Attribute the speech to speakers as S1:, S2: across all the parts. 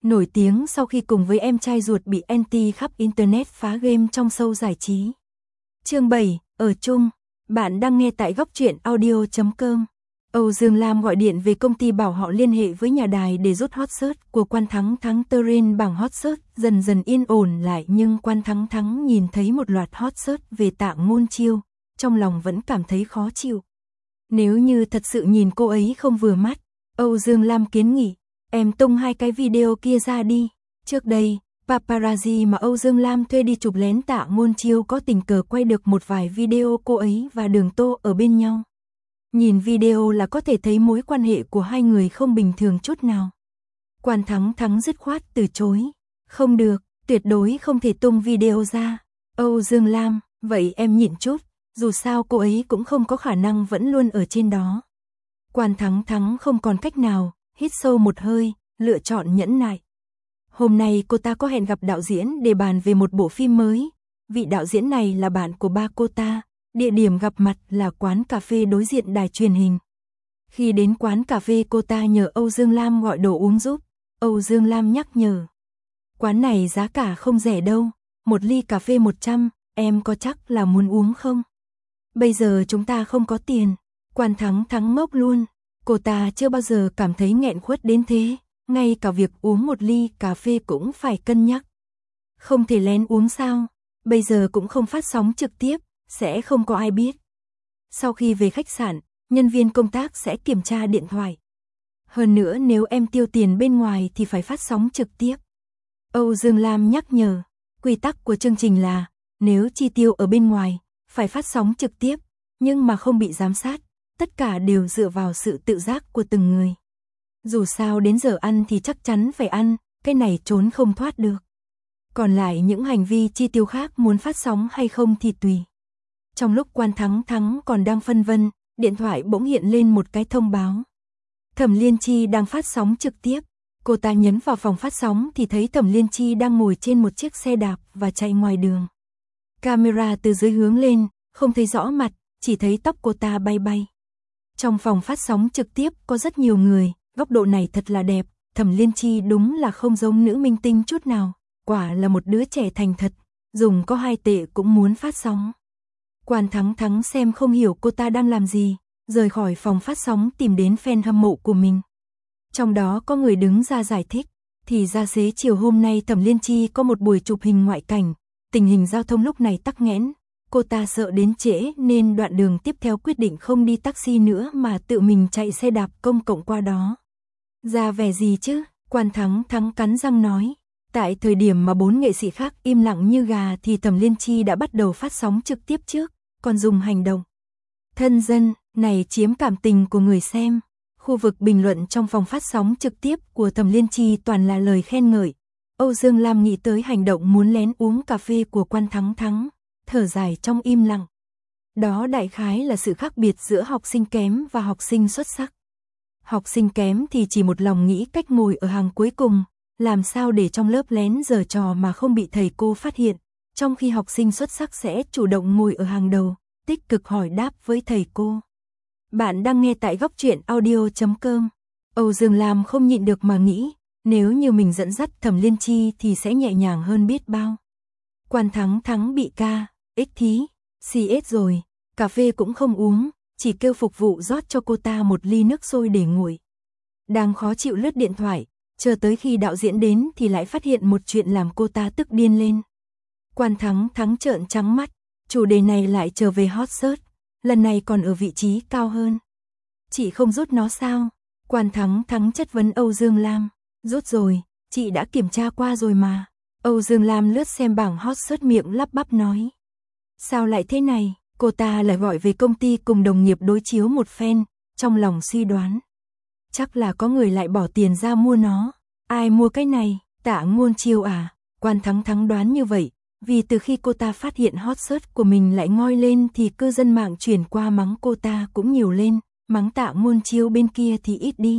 S1: nổi tiếng sau khi cùng với em trai ruột bị anti khắp internet phá game trong show giải trí. Chương 7, ở chung. Bạn đang nghe tại góc truyện audio.com. Âu Dương Lam gọi điện về công ty bảo họ liên hệ với nhà đài để rút hot search của Quan Thắng Thắng trên bảng hot search. Dần dần yên ổn lại, nhưng Quan Thắng Thắng nhìn thấy một loạt hot search về Tạ Ngôn Chiêu, trong lòng vẫn cảm thấy khó chịu. Nếu như thật sự nhìn cô ấy không vừa mắt, Âu Dương Lam kiến nghị, em tung 2 cái video kia ra đi. Trước đây, paparazzi mà Âu Dương Lam thuê đi chụp lén Tạ Ngôn Chiêu có tình cờ quay được một vài video cô ấy và Đường Tô ở bên nhau. Nhìn video là có thể thấy mối quan hệ của hai người không bình thường chút nào. Quan Thắng Thắng dứt khoát từ chối. Không được, tuyệt đối không thể tung video ra. Âu Dương Lam, vậy em nhịn chút, dù sao cô ấy cũng không có khả năng vẫn luôn ở trên đó. Quan Thắng Thắng không còn cách nào, hít sâu một hơi, lựa chọn nhẫn nại. Hôm nay cô ta có hẹn gặp đạo diễn để bàn về một bộ phim mới. Vị đạo diễn này là bạn của ba cô ta. Địa điểm gặp mặt là quán cà phê đối diện đài truyền hình. Khi đến quán cà phê, cô ta nhờ Âu Dương Lam gọi đồ uống giúp. Âu Dương Lam nhắc nhở. Quán này giá cả không rẻ đâu, một ly cà phê 100, em có chắc là muốn uống không? Bây giờ chúng ta không có tiền. Quan Thắng Thắng ngốc luôn. Cô ta chưa bao giờ cảm thấy nghẹn khuất đến thế. Ngay cả việc uống một ly cà phê cũng phải cân nhắc. Không thể lén uống sao? Bây giờ cũng không phát sóng trực tiếp, sẽ không có ai biết. Sau khi về khách sạn, nhân viên công tác sẽ kiểm tra điện thoại. Hơn nữa nếu em tiêu tiền bên ngoài thì phải phát sóng trực tiếp. Âu Dương Lam nhắc nhở, quy tắc của chương trình là, nếu chi tiêu ở bên ngoài, phải phát sóng trực tiếp, nhưng mà không bị giám sát, tất cả đều dựa vào sự tự giác của từng người. Dù sao đến giờ ăn thì chắc chắn phải ăn, cái này trốn không thoát được. Còn lại những hành vi chi tiêu khác muốn phát sóng hay không thì tùy. Trong lúc Quan Thắng Thắng còn đang phân vân, điện thoại bỗng hiện lên một cái thông báo. Thẩm Liên Chi đang phát sóng trực tiếp. Cô ta nhấn vào phòng phát sóng thì thấy Thẩm Liên Chi đang ngồi trên một chiếc xe đạp và chạy ngoài đường. Camera từ dưới hướng lên, không thấy rõ mặt, chỉ thấy tóc cô ta bay bay. Trong phòng phát sóng trực tiếp có rất nhiều người, góc độ này thật là đẹp. Thẩm Liên Chi đúng là không giống nữ minh tinh chút nào, quả là một đứa trẻ thành thật, dùng có 2 tệ cũng muốn phát sóng. Quan Thắng Thắng xem không hiểu cô ta đang làm gì, rời khỏi phòng phát sóng tìm đến fan hâm mộ của mình. Trong đó có người đứng ra giải thích, thì ra xế chiều hôm nay Thẩm Liên Chi có một buổi chụp hình ngoại cảnh, tình hình giao thông lúc này tắc nghẽn, cô ta sợ đến trễ nên đoạn đường tiếp theo quyết định không đi taxi nữa mà tự mình chạy xe đạp công cộng qua đó. Ra vẻ gì chứ, Quan Thắng Thắng cắn răng nói. Tại thời điểm mà 4 nghệ sĩ khác im lặng như gà thì Thẩm Liên Chi đã bắt đầu phát sóng trực tiếp trước, còn dùng hành động thân dân này chiếm cảm tình của người xem. Khu vực bình luận trong phòng phát sóng trực tiếp của Thẩm Liên Chi toàn là lời khen ngợi. Âu Dương Lam nghĩ tới hành động muốn lén uống cà phê của Quan Thắng Thắng, thở dài trong im lặng. Đó đại khái là sự khác biệt giữa học sinh kém và học sinh xuất sắc. Học sinh kém thì chỉ một lòng nghĩ cách ngồi ở hàng cuối cùng, làm sao để trong lớp lén giở trò mà không bị thầy cô phát hiện, trong khi học sinh xuất sắc sẽ chủ động ngồi ở hàng đầu, tích cực hỏi đáp với thầy cô. Bạn đang nghe tại góc truyện audio.com. Âu Dương Lam không nhịn được mà nghĩ, nếu như mình dẫn dắt Thẩm Liên Chi thì sẽ nhẹ nhàng hơn biết bao. Quan Thắng Thắng bị thí, CS rồi, cà phê cũng không uống, chỉ kêu phục vụ rót cho cô ta một ly nước sôi để nguội. Đang khó chịu lướt điện thoại, chờ tới khi đạo diễn đến thì lại phát hiện một chuyện làm cô ta tức điên lên. Quan Thắng Thắng trợn trắng mắt, chủ đề này lại trở về hot search, lần này còn ở vị trí cao hơn. Chị không rút nó sao? Quan Thắng Thắng chất vấn Âu Dương Lam. Rút rồi, chị đã kiểm tra qua rồi mà. Âu Dương Lam lướt xem bảng hot search miệng lắp bắp nói. Sao lại thế này? Cô ta lại gọi về công ty cùng đồng nghiệp đối chiếu một phen, trong lòng suy đoán. Chắc là có người lại bỏ tiền ra mua nó. Ai mua cái này? Tạ Ngôn Chiêu à? Quan Thắng Thắng đoán như vậy, vì từ khi cô ta phát hiện hot search của mình lại ngoi lên thì cư dân mạng chuyển qua mắng cô ta cũng nhiều lên, mắng Tạ Ngôn Chiêu bên kia thì ít đi.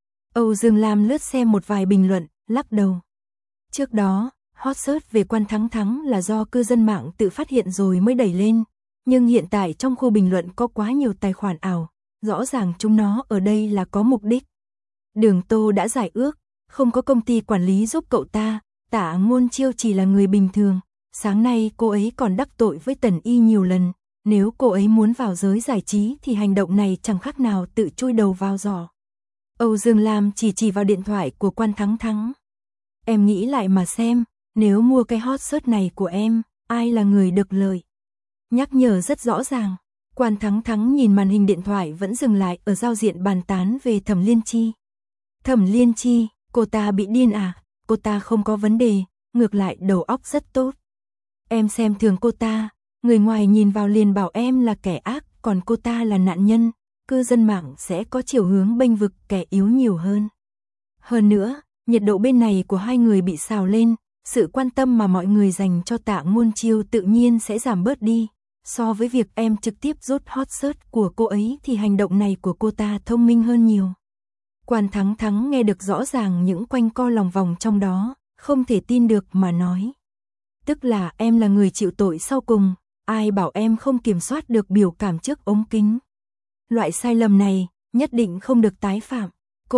S1: Âu Dương Lam lướt xem một vài bình luận, lắc đầu. Trước đó, hot search về Quan Thắng Thắng là do cư dân mạng tự phát hiện rồi mới đẩy lên, nhưng hiện tại trong khu bình luận có quá nhiều tài khoản ảo, rõ ràng chúng nó ở đây là có mục đích. Đường Tô đã giải ước, không có công ty quản lý giúp cậu ta, Tạ Ngôn Chiêu chỉ là người bình thường. Sáng nay cô ấy còn đắc tội với Tần Y nhiều lần, nếu cô ấy muốn vào giới giải trí thì hành động này chẳng khác nào tự chui đầu vào giỏ. Âu Dương Lam chỉ vào điện thoại của Quan Thắng Thắng. Em nghĩ lại mà xem, nếu mua cái hot search này của em, ai là người được lợi? Nhắc nhở rất rõ ràng. Quan Thắng Thắng nhìn màn hình điện thoại vẫn dừng lại ở giao diện bàn tán về Thẩm Liên Chi. Thẩm Liên Chi, cô ta bị điên à? Cô ta không có vấn đề, ngược lại đầu óc rất tốt. Em xem thường cô ta, người ngoài nhìn vào liền bảo em là kẻ ác, còn cô ta là nạn nhân, cư dân mạng sẽ có chiều hướng bênh vực kẻ yếu nhiều hơn. Hơn nữa, nhiệt độ bên này của hai người bị xào lên, sự quan tâm mà mọi người dành cho Tạ Ngôn Chiêu tự nhiên sẽ giảm bớt đi. So với việc em trực tiếp rút hot search của cô ấy thì hành động này của cô ta thông minh hơn nhiều. Quan Thắng Thắng nghe được rõ ràng những quanh co lòng vòng trong đó, không thể tin được mà nói. Tức là em là người chịu tội sau cùng, ai bảo em không kiểm soát được biểu cảm trước ống kính. Loại sai lầm này, nhất định không được tái phạm.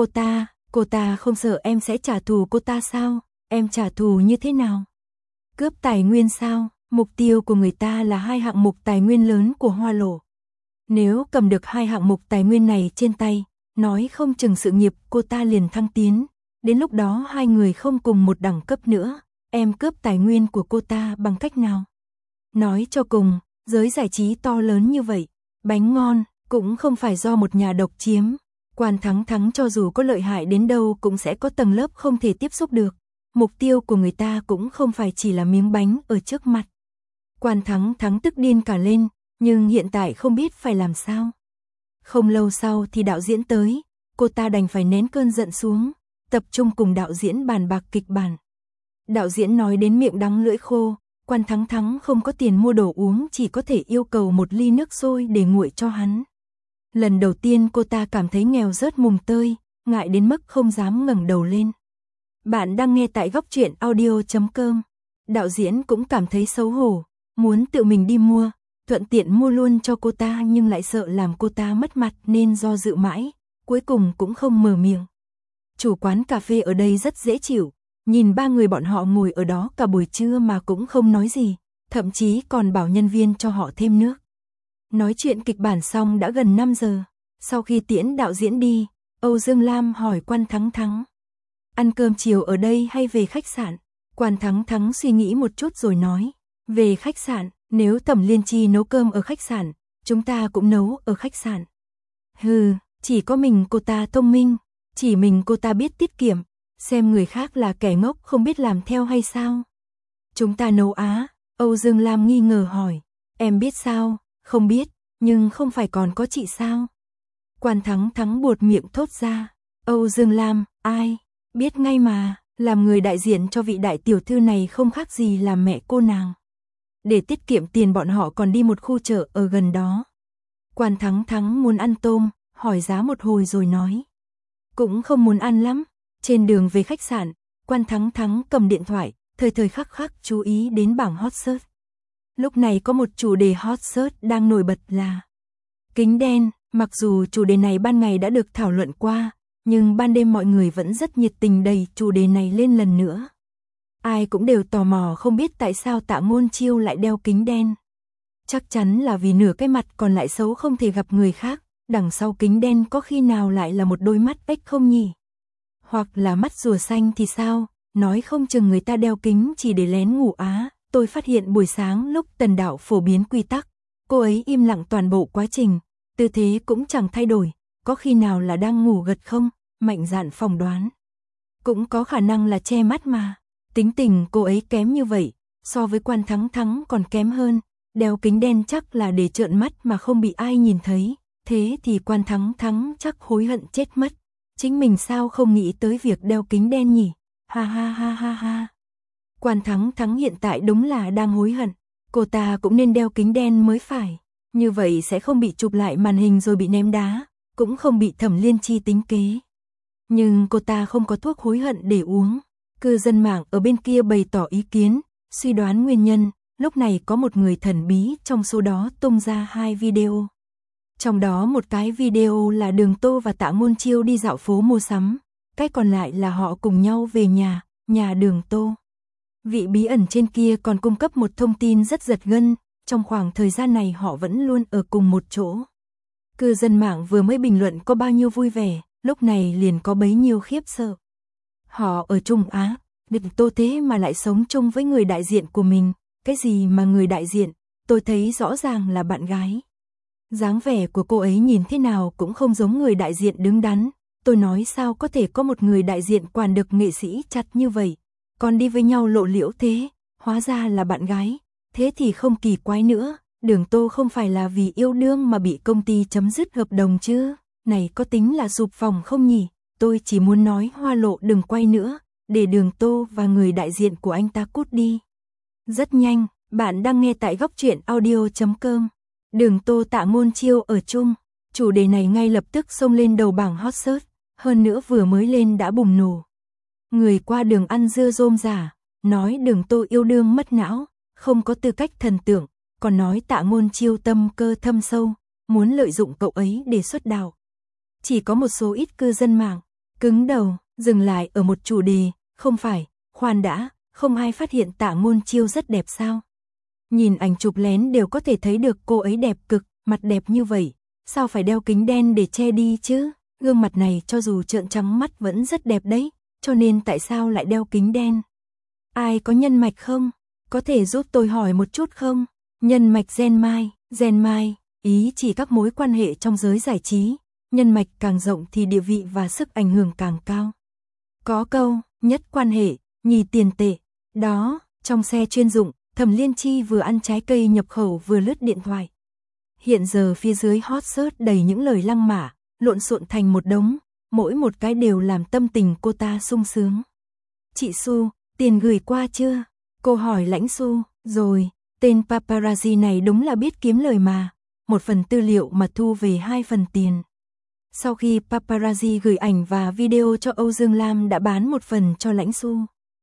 S1: Cô ta không sợ em sẽ trả thù cô ta sao? Em trả thù như thế nào? Cướp tài nguyên sao? Mục tiêu của người ta là 2 hạng mục tài nguyên lớn của Hoa Lổ. Nếu cầm được 2 hạng mục tài nguyên này trên tay, nói không chừng sự nghiệp cô ta liền thăng tiến. Đến lúc đó hai người không cùng một đẳng cấp nữa, em cướp tài nguyên của cô ta bằng cách nào? Nói cho cùng, giới giải trí to lớn như vậy, bánh ngon cũng không phải do một nhà độc chiếm. Quan Thắng Thắng cho dù có lợi hại đến đâu cũng sẽ có tầng lớp không thể tiếp xúc được. Mục tiêu của người ta cũng không phải chỉ là miếng bánh ở trước mặt. Quan Thắng Thắng tức điên cả lên, nhưng hiện tại không biết phải làm sao. Không lâu sau thì đạo diễn tới, cô ta đành phải nén cơn giận xuống, tập trung cùng đạo diễn bàn bạc kịch bản. Đạo diễn nói đến miệng đắng lưỡi khô, Quan Thắng Thắng không có tiền mua đồ uống, chỉ có thể yêu cầu một ly nước sôi để nguội cho hắn. Lần đầu tiên cô ta cảm thấy nghèo rớt mùng tơi, ngại đến mức không dám ngẩng đầu lên. Bạn đang nghe tại Góc Truyện Audio.com. Đạo diễn cũng cảm thấy xấu hổ, muốn tự mình đi mua, thuận tiện mua luôn cho cô ta nhưng lại sợ làm cô ta mất mặt nên do dự mãi, cuối cùng cũng không mở miệng. Chủ quán cà phê ở đây rất dễ chịu, nhìn 3 người bọn họ ngồi ở đó cả buổi trưa mà cũng không nói gì, thậm chí còn bảo nhân viên cho họ thêm nước. Nói chuyện kịch bản xong đã gần 5 giờ, sau khi tiễn đạo diễn đi, Âu Dương Lam hỏi Quan Thắng Thắng. Ăn cơm chiều ở đây hay về khách sạn? Quan Thắng Thắng suy nghĩ một chút rồi nói, về khách sạn, nếu Thẩm Liên Chi nấu cơm ở khách sạn, chúng ta cũng nấu ở khách sạn. Hừ, chỉ có mình cô ta thông minh, chỉ mình cô ta biết tiết kiệm, xem người khác là kẻ ngốc không biết làm theo hay sao? Chúng ta nấu á? Âu Dương Lam nghi ngờ hỏi, em biết sao? Không biết, nhưng không phải còn có chị sao? Quan Thắng Thắng buột miệng thốt ra, Âu Dương Lam, ai? Biết ngay mà, làm người đại diện cho vị đại tiểu thư này không khác gì là mẹ cô nàng. Để tiết kiệm tiền bọn họ còn đi một khu chợ ở gần đó. Quan Thắng Thắng muốn ăn tôm, hỏi giá một hồi rồi nói. Cũng không muốn ăn lắm. Trên đường về khách sạn, Quan Thắng Thắng cầm điện thoại, thời thời khắc khắc chú ý đến bảng hot search. Lúc này có một chủ đề hot search đang nổi bật là kính đen. Mặc dù chủ đề này ban ngày đã được thảo luận qua, nhưng ban đêm mọi người vẫn rất nhiệt tình đẩy chủ đề này lên lần nữa. Ai cũng đều tò mò không biết tại sao Tạ Ngôn Chiêu lại đeo kính đen. Chắc chắn là vì nửa cái mặt còn lại xấu không thể gặp người khác, đằng sau kính đen có khi nào lại là một đôi mắt ếch không nhỉ? Hoặc là mắt rùa xanh thì sao, nói không chừng người ta đeo kính chỉ để lén ngủ á. Tôi phát hiện buổi sáng lúc Tần Đạo phổ biến quy tắc, cô ấy im lặng toàn bộ quá trình, tư thế cũng chẳng thay đổi, có khi nào là đang ngủ gật không? Mạnh dạn phỏng đoán. Cũng có khả năng là che mắt mà. Tính tình cô ấy kém như vậy, so với Quan Thắng Thắng còn kém hơn, đeo kính đen chắc là để trợn mắt mà không bị ai nhìn thấy, thế thì Quan Thắng Thắng chắc hối hận chết mất. Chính mình sao không nghĩ tới việc đeo kính đen nhỉ? Ha ha ha ha ha. Quan Thắng Thắng hiện tại đúng là đang hối hận, cô ta cũng nên đeo kính đen mới phải, như vậy sẽ không bị chụp lại màn hình rồi bị ném đá, cũng không bị Thẩm Liên Chi tính kế. Nhưng cô ta không có thuốc hối hận để uống. Cư dân mạng ở bên kia bày tỏ ý kiến, suy đoán nguyên nhân, lúc này có một người thần bí trong số đó tung ra 2 video. Trong đó một cái video là Đường Tô và Tạ Ngôn Chiêu đi dạo phố mua sắm, cái còn lại là họ cùng nhau về nhà Đường Tô. Vị bí ẩn trên kia còn cung cấp một thông tin rất giật gân, trong khoảng thời gian này họ vẫn luôn ở cùng một chỗ. Cư dân mạng vừa mới bình luận có bao nhiêu vui vẻ, lúc này liền có bấy nhiêu khiếp sợ. Họ ở Trung Á, Đường Tô thế mà lại sống chung với người đại diện của mình, cái gì mà người đại diện, tôi thấy rõ ràng là bạn gái. Dáng vẻ của cô ấy nhìn thế nào cũng không giống người đại diện đứng đắn, tôi nói sao có thể có một người đại diện quản được nghệ sĩ chặt như vậy, còn đi với nhau lộ liễu thế, hóa ra là bạn gái, thế thì không kỳ quái nữa, Đường Tô không phải là vì yêu đương mà bị công ty chấm dứt hợp đồng chứ, này có tính là sụp phòng không nhỉ, tôi chỉ muốn nói Hoa Lộ đừng quay nữa, để Đường Tô và người đại diện của anh ta cút đi. Rất nhanh, bạn đang nghe tại góc truyện audio.com. Đường Tô Tạ Ngôn Chiêu ở chung, chủ đề này ngay lập tức xông lên đầu bảng hot search, hơn nữa vừa mới lên đã bùng nổ. Người qua đường ăn dưa rôm giả, nói Đường Tô yêu đương mất não, không có tư cách thần tượng, còn nói Tạ Ngôn Chiêu tâm cơ thâm sâu, muốn lợi dụng cậu ấy để xuất đạo. Chỉ có một số ít cư dân mạng cứng đầu, dừng lại ở một chủ đề, không phải, khoan đã, không ai phát hiện Tạ Ngôn Chiêu rất đẹp sao? Nhìn ảnh chụp lén đều có thể thấy được cô ấy đẹp cực, mặt đẹp như vậy, sao phải đeo kính đen để che đi chứ? Gương mặt này cho dù trợn trắng mắt vẫn rất đẹp đấy, cho nên tại sao lại đeo kính đen? Ai có nhân mạch không? Có thể giúp tôi hỏi một chút không? Nhân mạch gen mai, ý chỉ các mối quan hệ trong giới giải trí, nhân mạch càng rộng thì địa vị và sức ảnh hưởng càng cao. Có câu, nhất quan hệ, nhì tiền tệ, đó, trong xe chuyên dụng, Thẩm Liên Chi vừa ăn trái cây nhập khẩu vừa lướt điện thoại. Hiện giờ phía dưới hot search đầy những lời lăng mạ, lộn xộn thành một đống, mỗi một cái đều làm tâm tình cô ta sung sướng. Chị Su, tiền gửi qua chưa? Cô hỏi Lãnh Su, rồi, tên paparazzi này đúng là biết kiếm lời mà, 1 phần tư liệu mà thu về 2 phần tiền. Sau khi paparazzi gửi ảnh và video cho Âu Dương Lam đã bán 1 phần cho Lãnh Su.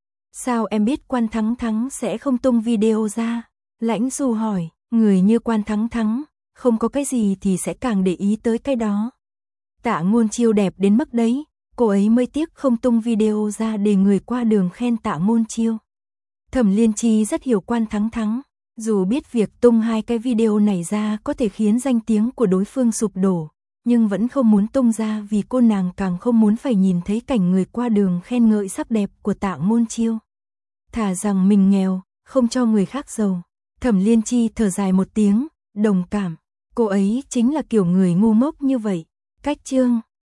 S1: Sao em biết Quan Thắng Thắng sẽ không tung video ra? Lãnh Su hỏi, người như Quan Thắng Thắng, không có cái gì thì sẽ càng để ý tới cái đó. Tạ Ngôn Chiêu đẹp đến mức đấy, cô ấy mới tiếc không tung video ra để người qua đường khen Tạ Ngôn Chiêu. Thẩm Liên Chi rất hiểu Quan Thắng Thắng, dù biết việc tung 2 cái video này ra có thể khiến danh tiếng của đối phương sụp đổ, nhưng vẫn không muốn tung ra vì cô nàng càng không muốn phải nhìn thấy cảnh người qua đường khen ngợi sắc đẹp của Tạ Ngôn Chiêu. Thà rằng mình nghèo, không cho người khác giàu. Thẩm Liên Chi thở dài một tiếng, đồng cảm, cô ấy chính là kiểu người ngu ngốc như vậy. Cách chương